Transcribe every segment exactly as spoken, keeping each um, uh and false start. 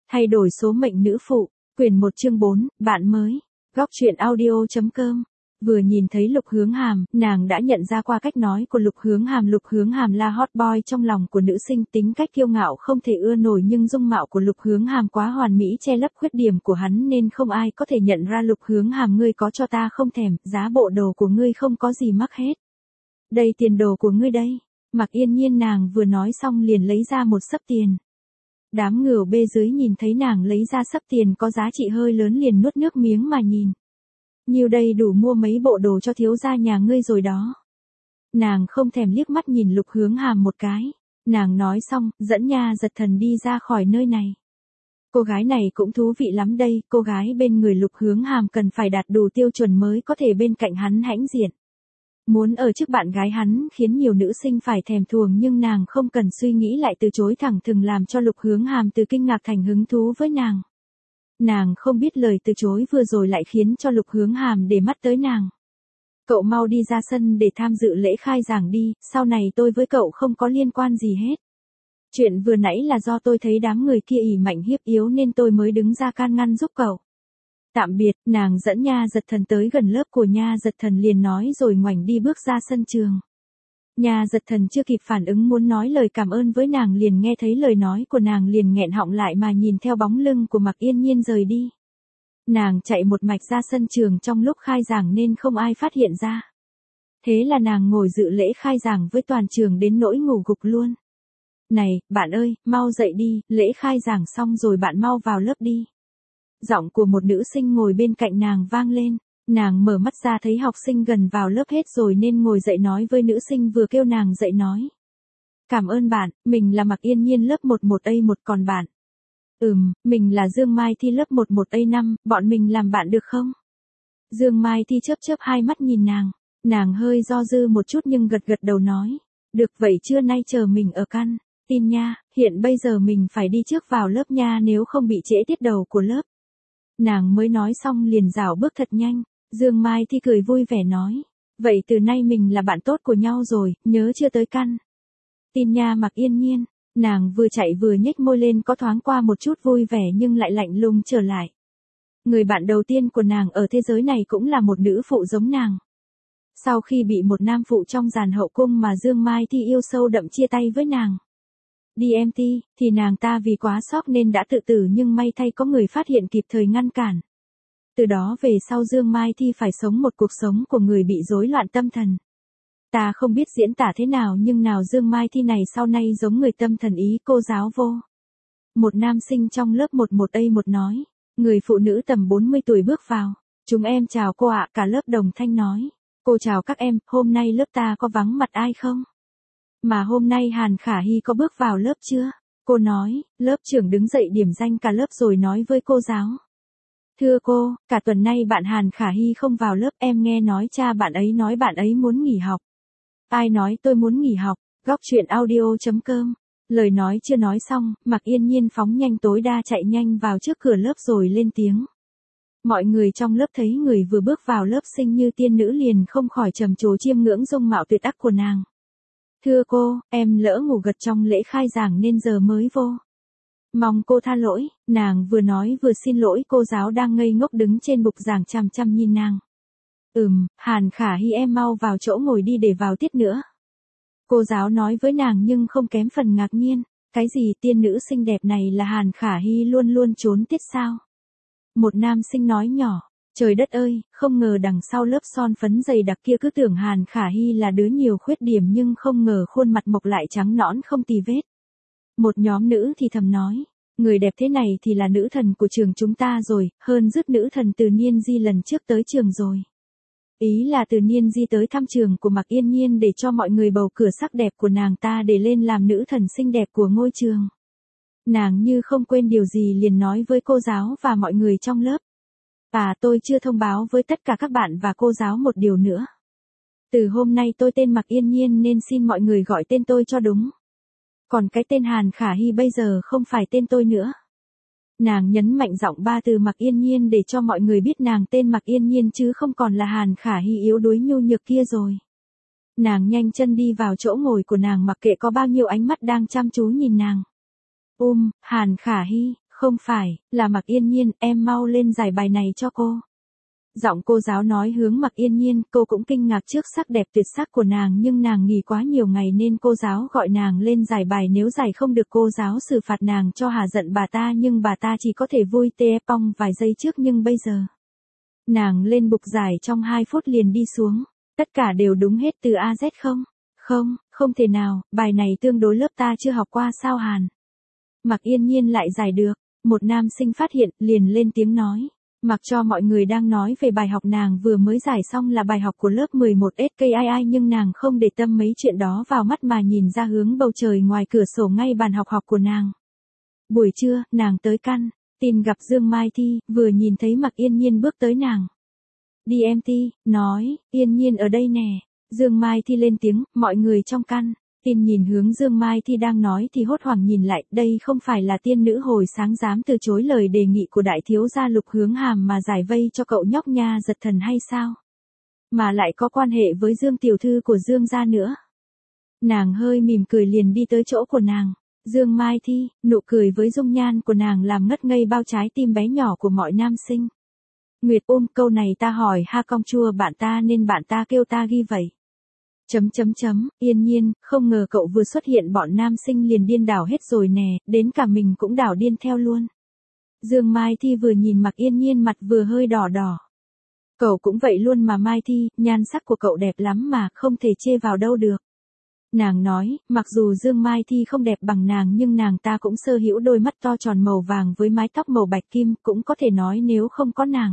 Thay đổi số mệnh nữ phụ, quyển một chương bốn, bạn mới. Góc truyện audio.com. Vừa nhìn thấy Lục Hướng Hàm, nàng đã nhận ra qua cách nói của Lục Hướng Hàm. Lục Hướng Hàm là hot boy trong lòng của nữ sinh, tính cách kiêu ngạo không thể ưa nổi, nhưng dung mạo của Lục Hướng Hàm quá hoàn mỹ che lấp khuyết điểm của hắn nên không ai có thể nhận ra. Lục Hướng Hàm, ngươi có cho ta không thèm, giá bộ đồ của ngươi không có gì mắc hết. Đây tiền đồ của ngươi đây. Mặc Yên Nhiên nàng vừa nói xong liền lấy ra một xấp tiền. Đám ngửu bê dưới nhìn thấy nàng lấy ra xấp tiền có giá trị hơi lớn liền nuốt nước miếng mà nhìn. Nhiều đây đủ mua mấy bộ đồ cho thiếu gia nhà ngươi rồi đó. Nàng không thèm liếc mắt nhìn Lục Hướng Hàm một cái. Nàng nói xong, dẫn Nha Giật Thần đi ra khỏi nơi này. Cô gái này cũng thú vị lắm đây, cô gái bên người Lục Hướng Hàm cần phải đạt đủ tiêu chuẩn mới có thể bên cạnh hắn hãnh diện. Muốn ở trước bạn gái hắn khiến nhiều nữ sinh phải thèm thuồng, nhưng nàng không cần suy nghĩ lại từ chối thẳng thừng, làm cho Lục Hướng Hàm từ kinh ngạc thành hứng thú với nàng. Nàng không biết lời từ chối vừa rồi lại khiến cho Lục Hướng Hàm để mắt tới nàng. Cậu mau đi ra sân để tham dự lễ khai giảng đi, sau này tôi với cậu không có liên quan gì hết. Chuyện vừa nãy là do tôi thấy đám người kia ỷ mạnh hiếp yếu nên tôi mới đứng ra can ngăn giúp cậu. Tạm biệt, nàng dẫn Nha Giật Thần tới gần lớp của Nha Giật Thần liền nói rồi ngoảnh đi bước ra sân trường. Nha Giật Thần chưa kịp phản ứng muốn nói lời cảm ơn với nàng liền nghe thấy lời nói của nàng liền nghẹn họng lại mà nhìn theo bóng lưng của Mặc Yên Nhiên rời đi. Nàng chạy một mạch ra sân trường trong lúc khai giảng nên không ai phát hiện ra. Thế là nàng ngồi dự lễ khai giảng với toàn trường đến nỗi ngủ gục luôn. Này, bạn ơi, mau dậy đi, lễ khai giảng xong rồi bạn mau vào lớp đi. Giọng của một nữ sinh ngồi bên cạnh nàng vang lên, nàng mở mắt ra thấy học sinh gần vào lớp hết rồi nên ngồi dậy nói với nữ sinh vừa kêu nàng dậy nói. Cảm ơn bạn, mình là Mặc Yên Nhiên lớp mười một A một, còn bạn? Ừm, mình là Dương Mai Thi lớp mười một A năm, bọn mình làm bạn được không? Dương Mai Thi chớp chớp hai mắt nhìn nàng, nàng hơi do dự một chút nhưng gật gật đầu nói. Được vậy trưa nay chờ mình ở căn tin nha, hiện bây giờ mình phải đi trước vào lớp nha nếu không bị trễ tiết đầu của lớp. Nàng mới nói xong liền rảo bước thật nhanh, Dương Mai Thi cười vui vẻ nói. Vậy từ nay mình là bạn tốt của nhau rồi, nhớ chưa tới căn tin nha Mặc Yên Nhiên. Nàng vừa chạy vừa nhếch môi lên có thoáng qua một chút vui vẻ nhưng lại lạnh lùng trở lại. Người bạn đầu tiên của nàng ở thế giới này cũng là một nữ phụ giống nàng. Sau khi bị một nam phụ trong dàn hậu cung mà Dương Mai Thi yêu sâu đậm chia tay với nàng. đi em tê, thì nàng ta vì quá sốc nên đã tự tử nhưng may thay có người phát hiện kịp thời ngăn cản. Từ đó về sau Dương Mai Thi phải sống một cuộc sống của người bị rối loạn tâm thần. Ta không biết diễn tả thế nào nhưng nào Dương Mai Thi này sau này giống người tâm thần ý cô giáo vô. Một nam sinh trong lớp mười một A một nói, người phụ nữ tầm bốn mươi tuổi bước vào. Chúng em chào cô ạ, cả lớp đồng thanh nói. Cô chào các em, hôm nay lớp ta có vắng mặt ai không? Mà hôm nay Hàn Khả Hy có bước vào lớp chưa? Cô nói, lớp trưởng đứng dậy điểm danh cả lớp rồi nói với cô giáo. Thưa cô, cả tuần nay bạn Hàn Khả Hy không vào lớp, em nghe nói cha bạn ấy nói bạn ấy muốn nghỉ học. Ai nói tôi muốn nghỉ học? Góc truyện audio.com. Lời nói chưa nói xong, Mặc Yên Nhiên phóng nhanh tối đa chạy nhanh vào trước cửa lớp rồi lên tiếng. Mọi người trong lớp thấy người vừa bước vào lớp xinh như tiên nữ liền không khỏi trầm trồ chiêm ngưỡng dung mạo tuyệt ác của nàng. Thưa cô, em lỡ ngủ gật trong lễ khai giảng nên giờ mới vô. Mong cô tha lỗi, nàng vừa nói vừa xin lỗi cô giáo đang ngây ngốc đứng trên bục giảng chằm chằm nhìn nàng. Ừm, Hàn Khả Hy em mau vào chỗ ngồi đi để vào tiết nữa. Cô giáo nói với nàng nhưng không kém phần ngạc nhiên, cái gì tiên nữ xinh đẹp này là Hàn Khả Hy luôn luôn trốn tiết sao? Một nam sinh nói nhỏ, trời đất ơi, không ngờ đằng sau lớp son phấn dày đặc kia cứ tưởng Hàn Khả Hy là đứa nhiều khuyết điểm nhưng không ngờ khuôn mặt mộc lại trắng nõn không tì vết. Một nhóm nữ thì thầm nói, người đẹp thế này thì là nữ thần của trường chúng ta rồi, hơn dứt nữ thần Từ Niên Di lần trước tới trường rồi. Ý là Từ Niên Di tới thăm trường của Mặc Yên Nhiên để cho mọi người bầu cửa sắc đẹp của nàng ta để lên làm nữ thần xinh đẹp của ngôi trường. Nàng như không quên điều gì liền nói với cô giáo và mọi người trong lớp. À, tôi chưa thông báo với tất cả các bạn và cô giáo một điều nữa. Từ hôm nay tôi tên Mặc Yên Nhiên nên xin mọi người gọi tên tôi cho đúng. Còn cái tên Hàn Khả Hy bây giờ không phải tên tôi nữa. Nàng nhấn mạnh giọng ba từ Mặc Yên Nhiên để cho mọi người biết nàng tên Mặc Yên Nhiên chứ không còn là Hàn Khả Hy yếu đuối nhu nhược kia rồi. Nàng nhanh chân đi vào chỗ ngồi của nàng mặc kệ có bao nhiêu ánh mắt đang chăm chú nhìn nàng. Um, Hàn Khả Hy, Không phải, là Mạc Yên Nhiên, em mau lên giải bài này cho cô. Giọng cô giáo nói hướng Mạc Yên Nhiên, cô cũng kinh ngạc trước sắc đẹp tuyệt sắc của nàng nhưng nàng nghỉ quá nhiều ngày nên cô giáo gọi nàng lên giải bài, nếu giải không được cô giáo xử phạt nàng cho hả giận bà ta, nhưng bà ta chỉ có thể vui tê pong vài giây trước, nhưng bây giờ. Nàng lên bục giải trong hai phút liền đi xuống, tất cả đều đúng hết từ A Z không? Không, không thể nào, bài này tương đối lớp ta chưa học qua sao Hàn. Mạc Yên Nhiên lại giải được, một nam sinh phát hiện liền lên tiếng nói. Mặc cho mọi người đang nói về bài học nàng vừa mới giải xong là bài học của lớp mười một S K I I, nhưng nàng không để tâm mấy chuyện đó vào mắt mà nhìn ra hướng bầu trời ngoài cửa sổ ngay bàn học học của nàng. Buổi trưa, nàng tới căn tin gặp Dương Mai Thi, vừa nhìn thấy Mạc Yên Nhiên bước tới nàng. Đi em Thi, nói, Yên Nhiên ở đây nè. Dương Mai Thi lên tiếng, mọi người trong căn tin nhìn hướng Dương Mai Thi đang nói thì hốt hoảng nhìn lại, đây không phải là tiên nữ hồi sáng dám từ chối lời đề nghị của đại thiếu gia Lục Hướng Hàm mà giải vây cho cậu nhóc nha giật thần hay sao? Mà lại có quan hệ với Dương tiểu thư của Dương gia nữa. Nàng hơi mỉm cười liền đi tới chỗ của nàng. Dương Mai Thi, nụ cười với dung nhan của nàng làm ngất ngây bao trái tim bé nhỏ của mọi nam sinh. Nguyệt ôm câu này ta hỏi ha cong chua bạn ta nên bạn ta kêu ta ghi vậy. Chấm chấm chấm, Yên Nhiên, không ngờ cậu vừa xuất hiện bọn nam sinh liền điên đảo hết rồi nè, đến cả mình cũng đảo điên theo luôn. Dương Mai Thi vừa nhìn Mạc Yên Nhiên mặt vừa hơi đỏ đỏ. Cậu cũng vậy luôn mà Mai Thi, nhan sắc của cậu đẹp lắm mà, không thể chê vào đâu được. Nàng nói, mặc dù Dương Mai Thi không đẹp bằng nàng nhưng nàng ta cũng sở hữu đôi mắt to tròn màu vàng với mái tóc màu bạch kim, cũng có thể nói nếu không có nàng.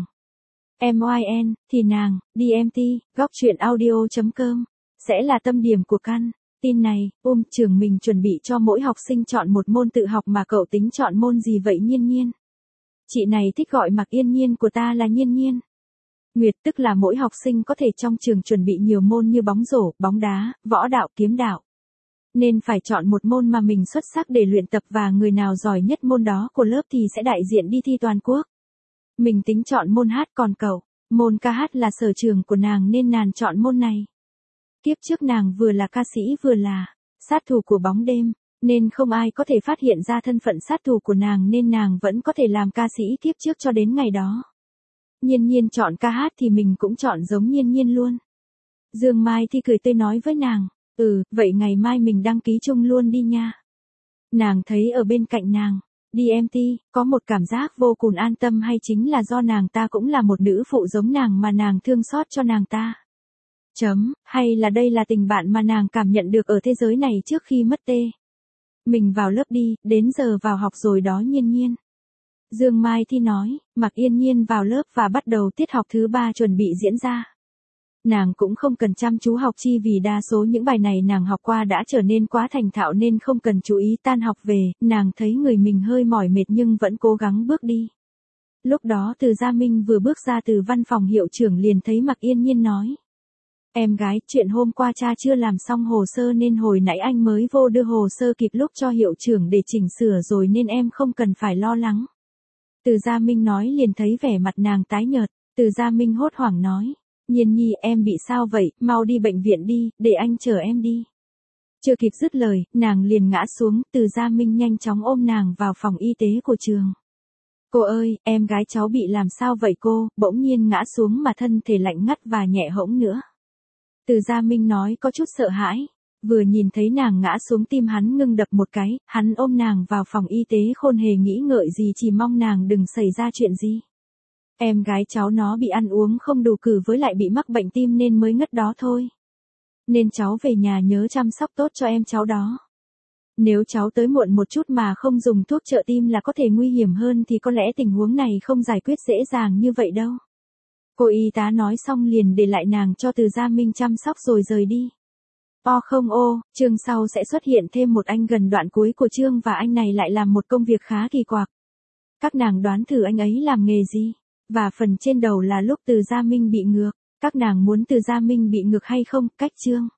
em i en, thì nàng, đi em ti, góc truyện audio chấm com. Sẽ là tâm điểm của căn tin này. Ôm trường mình chuẩn bị cho mỗi học sinh chọn một môn tự học mà cậu tính chọn môn gì vậy Nhiên Nhiên? Chị này thích gọi Mạc Yên Nhiên của ta là Nhiên Nhiên. Nguyệt tức là mỗi học sinh có thể trong trường chuẩn bị nhiều môn như bóng rổ, bóng đá, võ đạo, kiếm đạo. Nên phải chọn một môn mà mình xuất sắc để luyện tập và người nào giỏi nhất môn đó của lớp thì sẽ đại diện đi thi toàn quốc. Mình tính chọn môn hát còn cậu, môn ca hát là sở trường của nàng nên nàng chọn môn này. Kiếp trước nàng vừa là ca sĩ vừa là sát thủ của bóng đêm, nên không ai có thể phát hiện ra thân phận sát thủ của nàng nên nàng vẫn có thể làm ca sĩ kiếp trước cho đến ngày đó. Nhiên Nhiên chọn ca hát thì mình cũng chọn giống Nhiên Nhiên luôn. Dương Mai Thi cười tươi nói với nàng, ừ, vậy ngày mai mình đăng ký chung luôn đi nha. Nàng thấy ở bên cạnh nàng, đi em ti, có một cảm giác vô cùng an tâm hay chính là do nàng ta cũng là một nữ phụ giống nàng mà nàng thương xót cho nàng ta. Chấm, hay là đây là tình bạn mà nàng cảm nhận được ở thế giới này trước khi mất tê. Mình vào lớp đi, đến giờ vào học rồi đó Nhiên Nhiên. Dương Mai Thi nói, Mạc Yên Nhiên vào lớp và bắt đầu tiết học thứ ba chuẩn bị diễn ra. Nàng cũng không cần chăm chú học chi vì đa số những bài này nàng học qua đã trở nên quá thành thạo nên không cần chú ý. Tan học về, nàng thấy người mình hơi mỏi mệt nhưng vẫn cố gắng bước đi. Lúc đó Từ Gia Minh vừa bước ra từ văn phòng hiệu trưởng liền thấy Mạc Yên Nhiên nói. Em gái, chuyện hôm qua cha chưa làm xong hồ sơ nên hồi nãy anh mới vô đưa hồ sơ kịp lúc cho hiệu trưởng để chỉnh sửa rồi nên em không cần phải lo lắng. Từ Gia Minh nói liền thấy vẻ mặt nàng tái nhợt, Từ Gia Minh hốt hoảng nói, Nhiên Nhi em bị sao vậy, mau đi bệnh viện đi, để anh chở em đi. Chưa kịp dứt lời, nàng liền ngã xuống, Từ Gia Minh nhanh chóng ôm nàng vào phòng y tế của trường. Cô ơi, em gái cháu bị làm sao vậy cô, bỗng nhiên ngã xuống mà thân thể lạnh ngắt và nhẹ hỗn nữa. Từ Gia Minh nói có chút sợ hãi, vừa nhìn thấy nàng ngã xuống tim hắn ngưng đập một cái, hắn ôm nàng vào phòng y tế khôn hề nghĩ ngợi gì chỉ mong nàng đừng xảy ra chuyện gì. Em gái cháu nó bị ăn uống không đủ cử với lại bị mắc bệnh tim nên mới ngất đó thôi. Nên cháu về nhà nhớ chăm sóc tốt cho em cháu đó. Nếu cháu tới muộn một chút mà không dùng thuốc trợ tim là có thể nguy hiểm hơn thì có lẽ tình huống này không giải quyết dễ dàng như vậy đâu. Cô y tá nói xong liền để lại nàng cho Từ Gia Minh chăm sóc rồi rời đi. O không ô, chương sau sẽ xuất hiện thêm một anh gần đoạn cuối của chương và anh này lại làm một công việc khá kỳ quặc. Các nàng đoán thử anh ấy làm nghề gì? Và phần trên đầu là lúc Từ Gia Minh bị ngược. Các nàng muốn Từ Gia Minh bị ngược hay không? Cách chương.